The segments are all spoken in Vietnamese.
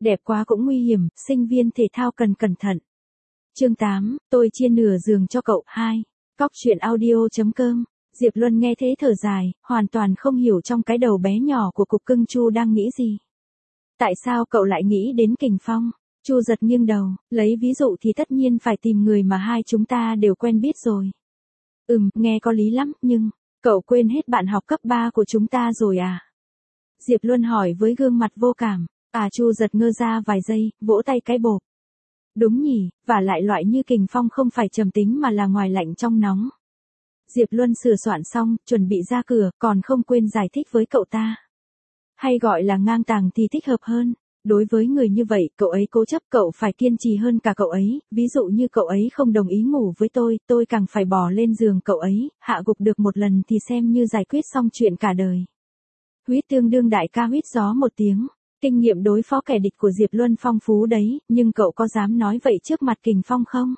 Đẹp quá cũng nguy hiểm, sinh viên thể thao cần cẩn thận. Chương 8, tôi chia nửa giường cho cậu. 2. Cóc truyện audio.com. Diệp Luân nghe thế thở dài, hoàn toàn không hiểu trong cái đầu bé nhỏ của cục cưng Chu đang nghĩ gì. Tại sao cậu lại nghĩ đến Kình Phong? Chu giật nghiêng đầu, lấy ví dụ thì tất nhiên phải tìm người mà hai chúng ta đều quen biết rồi. Nghe có lý lắm, nhưng, cậu quên hết bạn học cấp 3 của chúng ta rồi à? Diệp Luân hỏi với gương mặt vô cảm. Chu giật ngơ ra vài giây, vỗ tay cái bộp. Đúng nhỉ, và lại loại như Kình Phong không phải trầm tính mà là ngoài lạnh trong nóng. Diệp Luân sửa soạn xong, chuẩn bị ra cửa, còn không quên giải thích với cậu ta. Hay gọi là ngang tàng thì thích hợp hơn. Đối với người như vậy, cậu ấy cố chấp, cậu phải kiên trì hơn cả cậu ấy. Ví dụ như cậu ấy không đồng ý ngủ với tôi càng phải bò lên giường cậu ấy, hạ gục được một lần thì xem như giải quyết xong chuyện cả đời. Huýt tương đương đại ca huýt gió một tiếng. Kinh nghiệm đối phó kẻ địch của Diệp Luân phong phú đấy, nhưng cậu có dám nói vậy trước mặt Kình Phong không?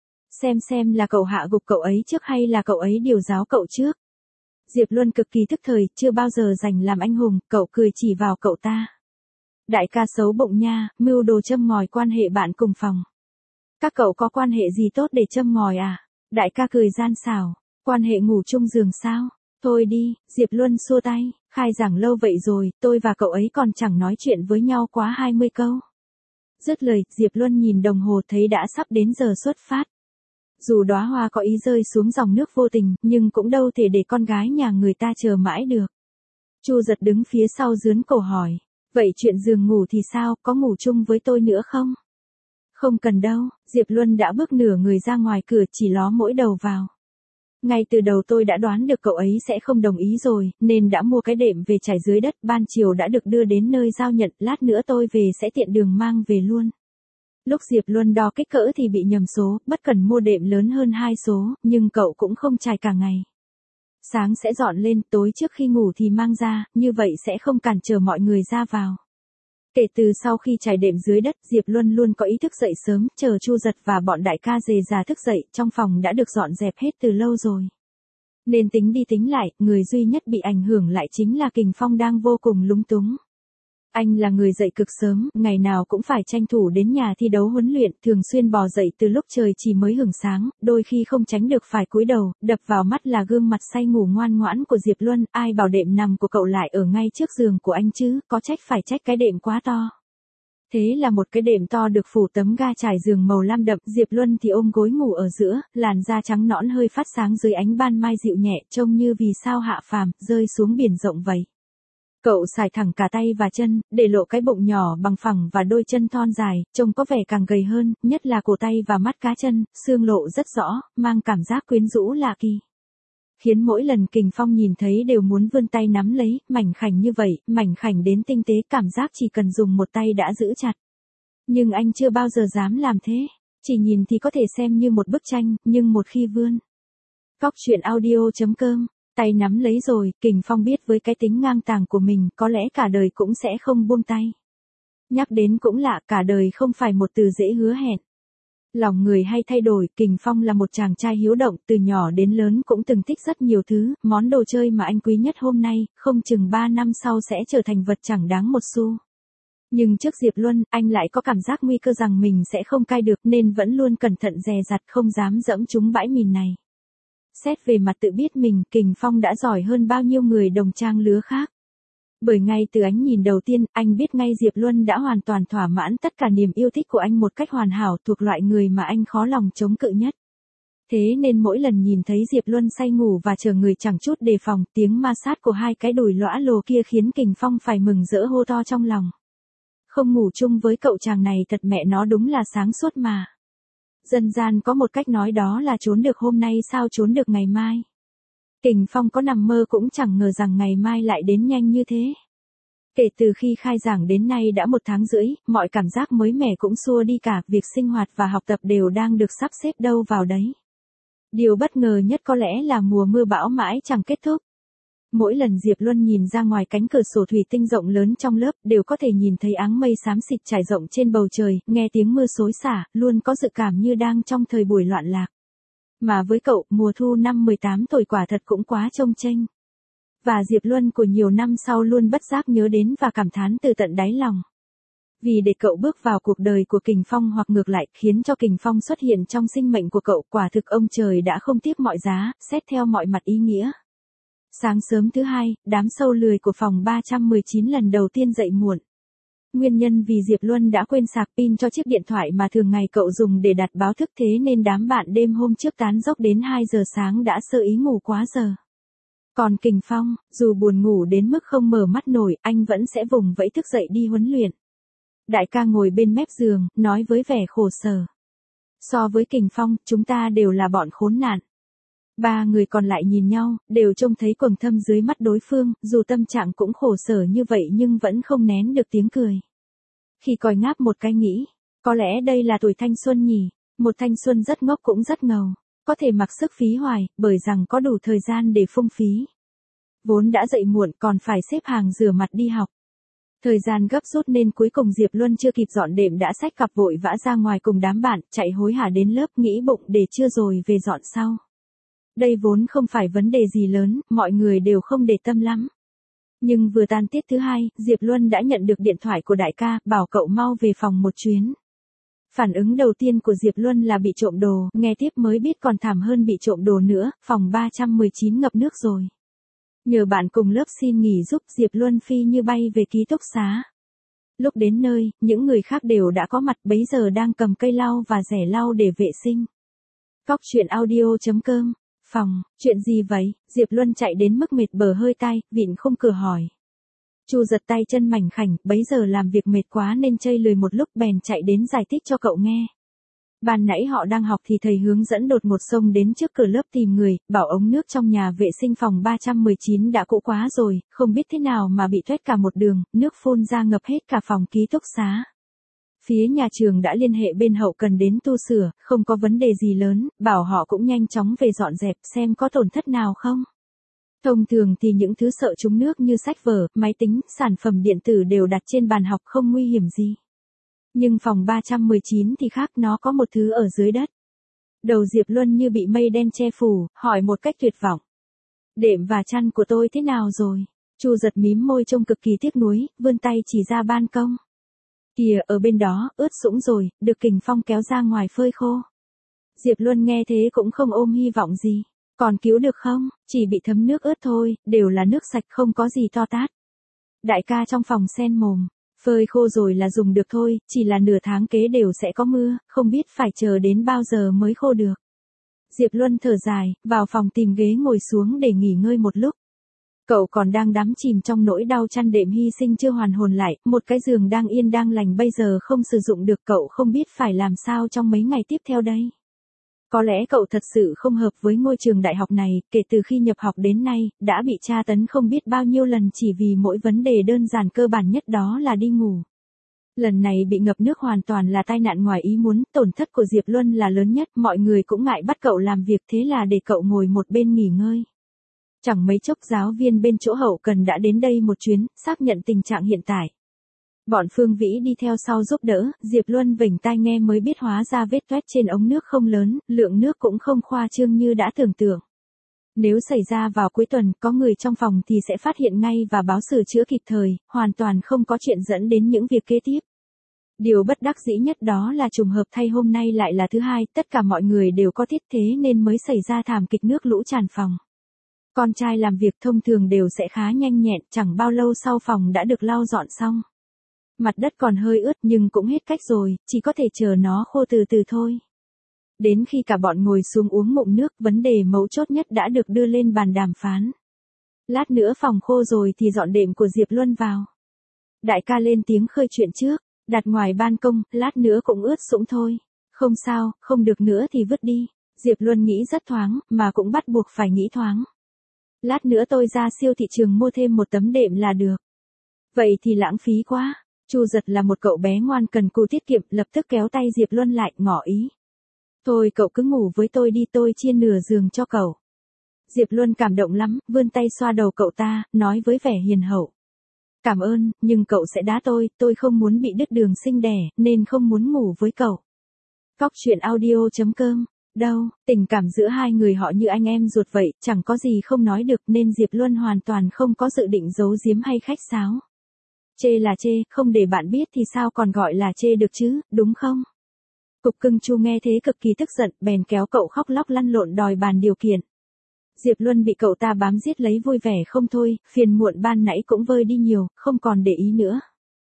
Xem là cậu hạ gục cậu ấy trước hay là cậu ấy điều giáo cậu trước? Diệp Luân cực kỳ thức thời, chưa bao giờ giành làm anh hùng, cậu cười chỉ vào cậu ta. Đại ca xấu bụng nha, mưu đồ châm ngòi quan hệ bạn cùng phòng. Các cậu có quan hệ gì tốt để châm ngòi à? Đại ca cười gian xảo, quan hệ ngủ chung giường sao? Thôi đi, Diệp Luân xua tay, khai giảng lâu vậy rồi, tôi và cậu ấy còn chẳng nói chuyện với nhau quá 20 câu. Dứt lời, Diệp Luân nhìn đồng hồ thấy đã sắp đến giờ xuất phát. Dù đóa hoa có ý rơi xuống dòng nước vô tình, nhưng cũng đâu thể để con gái nhà người ta chờ mãi được. Chu giật đứng phía sau giướn cổ hỏi, vậy chuyện giường ngủ thì sao, có ngủ chung với tôi nữa không? Không cần đâu, Diệp Luân đã bước nửa người ra ngoài cửa chỉ ló mỗi đầu vào. Ngay từ đầu tôi đã đoán được cậu ấy sẽ không đồng ý rồi, nên đã mua cái đệm về trải dưới đất, ban chiều đã được đưa đến nơi giao nhận, lát nữa tôi về sẽ tiện đường mang về luôn. Lúc Diệp Luân đo kích cỡ thì bị nhầm số, bất cần mua đệm lớn hơn 2 số, nhưng cậu cũng không trải cả ngày. Sáng sẽ dọn lên, tối trước khi ngủ thì mang ra, như vậy sẽ không cản trở mọi người ra vào. Kể từ sau khi trải đệm dưới đất, Diệp Luân luôn có ý thức dậy sớm, chờ Chu giật và bọn đại ca dề già thức dậy, trong phòng đã được dọn dẹp hết từ lâu rồi. Nên tính đi tính lại, người duy nhất bị ảnh hưởng lại chính là Kình Phong đang vô cùng lúng túng. Anh là người dậy cực sớm, ngày nào cũng phải tranh thủ đến nhà thi đấu huấn luyện, thường xuyên bò dậy từ lúc trời chỉ mới hửng sáng, đôi khi không tránh được phải cúi đầu, đập vào mắt là gương mặt say ngủ ngoan ngoãn của Diệp Luân, ai bảo đệm nằm của cậu lại ở ngay trước giường của anh chứ, có trách phải trách cái đệm quá to. Thế là một cái đệm to được phủ tấm ga trải giường màu lam đậm, Diệp Luân thì ôm gối ngủ ở giữa, làn da trắng nõn hơi phát sáng dưới ánh ban mai dịu nhẹ, trông như vì sao hạ phàm, rơi xuống biển rộng vậy. Cậu xài thẳng cả tay và chân, để lộ cái bụng nhỏ bằng phẳng và đôi chân thon dài, trông có vẻ càng gầy hơn, nhất là cổ tay và mắt cá chân, xương lộ rất rõ, mang cảm giác quyến rũ lạ kỳ. Khiến mỗi lần Kình Phong nhìn thấy đều muốn vươn tay nắm lấy, mảnh khảnh như vậy, mảnh khảnh đến tinh tế, cảm giác chỉ cần dùng một tay đã giữ chặt. Nhưng anh chưa bao giờ dám làm thế, chỉ nhìn thì có thể xem như một bức tranh, nhưng một khi vươn. Cóc truyện audio.com. Tay nắm lấy rồi, Kình Phong biết với cái tính ngang tàng của mình, có lẽ cả đời cũng sẽ không buông tay. Nhắc đến cũng lạ, cả đời không phải một từ dễ hứa hẹn. Lòng người hay thay đổi, Kình Phong là một chàng trai hiếu động, từ nhỏ đến lớn cũng từng thích rất nhiều thứ, món đồ chơi mà anh quý nhất hôm nay, không chừng 3 năm sau sẽ trở thành vật chẳng đáng một xu. Nhưng trước Diệp Luân, anh lại có cảm giác nguy cơ rằng mình sẽ không cai được nên vẫn luôn cẩn thận dè dặt không dám dẫm trúng bãi mìn này. Xét về mặt tự biết mình, Kình Phong đã giỏi hơn bao nhiêu người đồng trang lứa khác. Bởi ngay từ ánh nhìn đầu tiên, anh biết ngay Diệp Luân đã hoàn toàn thỏa mãn tất cả niềm yêu thích của anh một cách hoàn hảo, thuộc loại người mà anh khó lòng chống cự nhất. Thế nên mỗi lần nhìn thấy Diệp Luân say ngủ và chờ người chẳng chút đề phòng, tiếng ma sát của hai cái đùi lõa lồ kia khiến Kình Phong phải mừng rỡ hô to trong lòng. Không ngủ chung với cậu chàng này thật mẹ nó đúng là sáng suốt mà. Dân gian có một cách nói đó là trốn được hôm nay sao trốn được ngày mai. Kình Phong có nằm mơ cũng chẳng ngờ rằng ngày mai lại đến nhanh như thế. Kể từ khi khai giảng đến nay đã 1 tháng rưỡi, mọi cảm giác mới mẻ cũng xua đi cả, việc sinh hoạt và học tập đều đang được sắp xếp đâu vào đấy. Điều bất ngờ nhất có lẽ là mùa mưa bão mãi chẳng kết thúc. Mỗi lần Diệp Luân nhìn ra ngoài cánh cửa sổ thủy tinh rộng lớn trong lớp, đều có thể nhìn thấy áng mây xám xịt trải rộng trên bầu trời, nghe tiếng mưa xối xả, luôn có dự cảm như đang trong thời buổi loạn lạc. Mà với cậu, mùa thu năm 18 tuổi quả thật cũng quá trông chênh. Và Diệp Luân của nhiều năm sau luôn bất giác nhớ đến và cảm thán từ tận đáy lòng. Vì để cậu bước vào cuộc đời của Kình Phong hoặc ngược lại, khiến cho Kình Phong xuất hiện trong sinh mệnh của cậu, quả thực ông trời đã không tiếc mọi giá, xét theo mọi mặt ý nghĩa. Sáng sớm thứ hai, đám sâu lười của phòng 319 lần đầu tiên dậy muộn. Nguyên nhân vì Diệp Luân đã quên sạc pin cho chiếc điện thoại mà thường ngày cậu dùng để đặt báo thức, thế nên đám bạn đêm hôm trước tán dốc đến 2 giờ sáng đã sơ ý ngủ quá giờ. Còn Kình Phong, dù buồn ngủ đến mức không mở mắt nổi, anh vẫn sẽ vùng vẫy thức dậy đi huấn luyện. Đại ca ngồi bên mép giường, nói với vẻ khổ sở. So với Kình Phong, chúng ta đều là bọn khốn nạn. Ba người còn lại nhìn nhau, đều trông thấy quầng thâm dưới mắt đối phương, dù tâm trạng cũng khổ sở như vậy nhưng vẫn không nén được tiếng cười. Khi còi ngáp một cái nghĩ, có lẽ đây là tuổi thanh xuân nhỉ, một thanh xuân rất ngốc cũng rất ngầu, có thể mặc sức phí hoài, bởi rằng có đủ thời gian để phung phí. Vốn đã dậy muộn còn phải xếp hàng rửa mặt đi học. Thời gian gấp rút nên cuối cùng Diệp Luân chưa kịp dọn đệm đã xách cặp vội vã ra ngoài cùng đám bạn, chạy hối hả đến lớp, nghĩ bụng để trưa rồi về dọn sau. Đây vốn không phải vấn đề gì lớn, mọi người đều không để tâm lắm. Nhưng vừa tan tiết thứ hai, Diệp Luân đã nhận được điện thoại của đại ca, bảo cậu mau về phòng một chuyến. Phản ứng đầu tiên của Diệp Luân là bị trộm đồ, nghe tiếp mới biết còn thảm hơn bị trộm đồ nữa, phòng 319 ngập nước rồi. Nhờ bạn cùng lớp xin nghỉ giúp, Diệp Luân phi như bay về ký túc xá. Lúc đến nơi, những người khác đều đã có mặt, bấy giờ đang cầm cây lau và rẻ lau để vệ sinh. Cóc truyện audio.com. Phòng, chuyện gì vậy? Diệp Luân chạy đến mức mệt bờ hơi tay, vịn khung cửa hỏi. Chu giật tay chân mảnh khảnh, bấy giờ làm việc mệt quá nên chây lười một lúc bèn chạy đến giải thích cho cậu nghe. Ban nãy họ đang học thì thầy hướng dẫn đột ngột xông đến trước cửa lớp tìm người, bảo ống nước trong nhà vệ sinh phòng 319 đã cũ quá rồi, không biết thế nào mà bị thoét cả một đường, nước phun ra ngập hết cả phòng ký túc xá. Phía nhà trường đã liên hệ bên hậu cần đến tu sửa, không có vấn đề gì lớn, bảo họ cũng nhanh chóng về dọn dẹp xem có tổn thất nào không. Thông thường thì những thứ sợ trúng nước như sách vở, máy tính, sản phẩm điện tử đều đặt trên bàn học không nguy hiểm gì. Nhưng phòng 319 thì khác, nó có một thứ ở dưới đất. Đầu Diệp Luân như bị mây đen che phủ, hỏi một cách tuyệt vọng. Đệm và chăn của tôi thế nào rồi? Chu giật mím môi trông cực kỳ tiếc nuối, vươn tay chỉ ra ban công. Kìa, ở bên đó, ướt sũng rồi, được Kình Phong kéo ra ngoài phơi khô. Diệp Luân nghe thế cũng không ôm hy vọng gì. Còn cứu được không? Chỉ bị thấm nước ướt thôi, đều là nước sạch không có gì to tát. Đại ca trong phòng sen mồm. Phơi khô rồi là dùng được thôi, chỉ là nửa tháng kế đều sẽ có mưa, không biết phải chờ đến bao giờ mới khô được. Diệp Luân thở dài, vào phòng tìm ghế ngồi xuống để nghỉ ngơi một lúc. Cậu còn đang đắm chìm trong nỗi đau chăn đệm hy sinh chưa hoàn hồn lại, một cái giường đang yên đang lành bây giờ không sử dụng được, cậu không biết phải làm sao trong mấy ngày tiếp theo đây. Có lẽ cậu thật sự không hợp với ngôi trường đại học này, kể từ khi nhập học đến nay, đã bị tra tấn không biết bao nhiêu lần chỉ vì mỗi vấn đề đơn giản cơ bản nhất đó là đi ngủ. Lần này bị ngập nước hoàn toàn là tai nạn ngoài ý muốn, tổn thất của Diệp Luân là lớn nhất, mọi người cũng ngại bắt cậu làm việc thế là để cậu ngồi một bên nghỉ ngơi. Chẳng mấy chốc giáo viên bên chỗ hậu cần đã đến đây một chuyến, xác nhận tình trạng hiện tại. Bọn Phương Vĩ đi theo sau giúp đỡ, Diệp Luân vểnh tai nghe mới biết hóa ra vết toét trên ống nước không lớn, lượng nước cũng không khoa trương như đã tưởng tượng. Nếu xảy ra vào cuối tuần, có người trong phòng thì sẽ phát hiện ngay và báo sửa chữa kịp thời, hoàn toàn không có chuyện dẫn đến những việc kế tiếp. Điều bất đắc dĩ nhất đó là trùng hợp thay hôm nay lại là thứ hai, tất cả mọi người đều có tiết thế nên mới xảy ra thảm kịch nước lũ tràn phòng. Con trai làm việc thông thường đều sẽ khá nhanh nhẹn, chẳng bao lâu sau phòng đã được lau dọn xong. Mặt đất còn hơi ướt nhưng cũng hết cách rồi, chỉ có thể chờ nó khô từ từ thôi. Đến khi cả bọn ngồi xuống uống ngụm nước, vấn đề mấu chốt nhất đã được đưa lên bàn đàm phán. Lát nữa phòng khô rồi thì dọn đệm của Diệp Luân vào. Đại ca lên tiếng khơi chuyện trước, đặt ngoài ban công, lát nữa cũng ướt sũng thôi. Không sao, không được nữa thì vứt đi. Diệp Luân nghĩ rất thoáng, mà cũng bắt buộc phải nghĩ thoáng. Lát nữa tôi ra siêu thị trường mua thêm một tấm đệm là được. Vậy thì lãng phí quá. Chu Giật là một cậu bé ngoan cần cù tiết kiệm, lập tức kéo tay Diệp Luân lại, ngỏ ý. Thôi cậu cứ ngủ với tôi đi, tôi chia nửa giường cho cậu. Diệp Luân cảm động lắm, vươn tay xoa đầu cậu ta, nói với vẻ hiền hậu. Cảm ơn, nhưng cậu sẽ đá tôi không muốn bị đứt đường sinh đẻ, nên không muốn ngủ với cậu. Cóc truyện audio.com. Đâu, tình cảm giữa hai người họ như anh em ruột vậy, chẳng có gì không nói được nên Diệp Luân hoàn toàn không có dự định giấu giếm hay khách sáo. Chê là chê, không để bạn biết thì sao còn gọi là chê được chứ, đúng không? Cục Cưng Chu nghe thế cực kỳ tức giận, bèn kéo cậu khóc lóc lăn lộn đòi bàn điều kiện. Diệp Luân bị cậu ta bám giết lấy vui vẻ không thôi, phiền muộn ban nãy cũng vơi đi nhiều, không còn để ý nữa.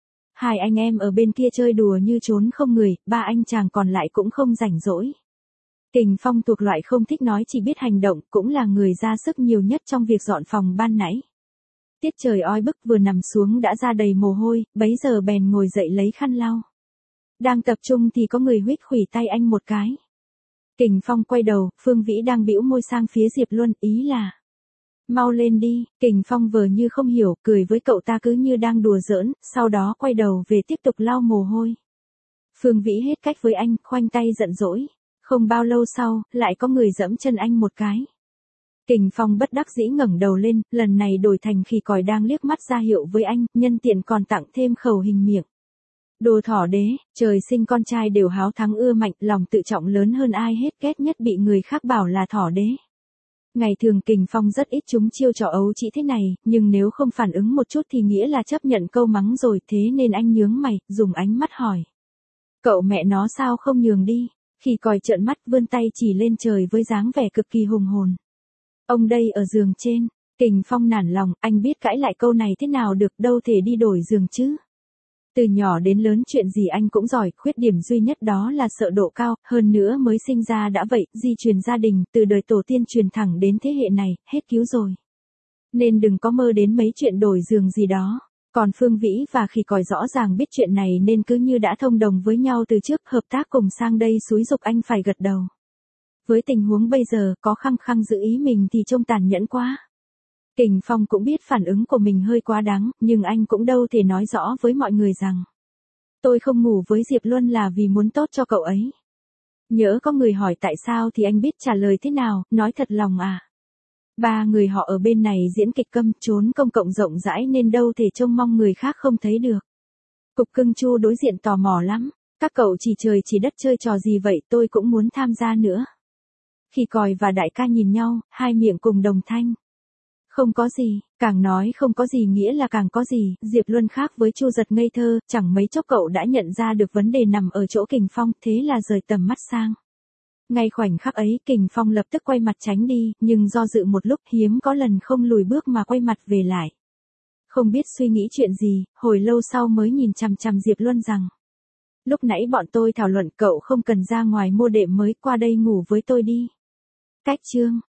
Hai anh em ở bên kia chơi đùa như trốn không người, ba anh chàng còn lại cũng không rảnh rỗi. Kình Phong thuộc loại không thích nói chỉ biết hành động, cũng là người ra sức nhiều nhất trong việc dọn phòng ban nãy. Tiết trời oi bức vừa nằm xuống đã ra đầy mồ hôi, bấy giờ bèn ngồi dậy lấy khăn lau. Đang tập trung thì có người huých khuỷu tay anh một cái. Kình Phong quay đầu, Phương Vĩ đang bĩu môi sang phía Diệp Luân, ý là: mau lên đi. Kình Phong vờ như không hiểu, cười với cậu ta cứ như đang đùa giỡn, sau đó quay đầu về tiếp tục lau mồ hôi. Phương Vĩ hết cách với anh, khoanh tay giận dỗi. Không bao lâu sau, lại có người giẫm chân anh một cái. Kình Phong bất đắc dĩ ngẩng đầu lên, lần này đổi thành khỉ còi đang liếc mắt ra hiệu với anh, nhân tiện còn tặng thêm khẩu hình miệng. Đồ thỏ đế, trời sinh con trai đều háo thắng ưa mạnh, lòng tự trọng lớn hơn ai hết, ghét nhất bị người khác bảo là thỏ đế. Ngày thường Kình Phong rất ít chúng chiêu trò ấu trĩ thế này, nhưng nếu không phản ứng một chút thì nghĩa là chấp nhận câu mắng rồi, thế nên anh nhướng mày, dùng ánh mắt hỏi. Cậu mẹ nó sao không nhường đi? Khỉ còi trợn mắt vươn tay chỉ lên trời với dáng vẻ cực kỳ hùng hồn. Ông đây ở giường trên. Kình Phong nản lòng, anh biết cãi lại câu này thế nào được, đâu thể đi đổi giường chứ. Từ nhỏ đến lớn chuyện gì anh cũng giỏi, khuyết điểm duy nhất đó là sợ độ cao, hơn nữa mới sinh ra đã vậy, di truyền gia đình, từ đời tổ tiên truyền thẳng đến thế hệ này, hết cứu rồi. Nên đừng có mơ đến mấy chuyện đổi giường gì đó. Còn Phương Vĩ và Khỉ Còi rõ ràng biết chuyện này nên cứ như đã thông đồng với nhau từ trước, hợp tác cùng sang đây xúi giục anh phải gật đầu. Với tình huống bây giờ, có khăng khăng giữ ý mình thì trông tàn nhẫn quá. Kình Phong cũng biết phản ứng của mình hơi quá đáng, nhưng anh cũng đâu thể nói rõ với mọi người rằng tôi không ngủ với Diệp Luân là vì muốn tốt cho cậu ấy. Nhỡ có người hỏi tại sao thì anh biết trả lời thế nào, nói thật lòng à. Ba người họ ở bên này diễn kịch câm, trốn công cộng rộng rãi nên đâu thể trông mong người khác không thấy được. Cục Cưng Chu đối diện tò mò lắm, các cậu chỉ trời chỉ đất chơi trò gì vậy, tôi cũng muốn tham gia nữa. Khỉ Còi và đại ca nhìn nhau, hai miệng cùng đồng thanh. Không có gì, càng nói không có gì nghĩa là càng có gì, Diệp Luân khác với Chu Giật ngây thơ, chẳng mấy chốc cậu đã nhận ra được vấn đề nằm ở chỗ Kình Phong, thế là rời tầm mắt sang. Ngay khoảnh khắc ấy, Kình Phong lập tức quay mặt tránh đi, nhưng do dự một lúc hiếm có lần không lùi bước mà quay mặt về lại. Không biết suy nghĩ chuyện gì, hồi lâu sau mới nhìn chằm chằm Diệp Luân rằng. Lúc nãy bọn tôi thảo luận cậu không cần ra ngoài mua đệm mới, qua đây ngủ với tôi đi. Cách chương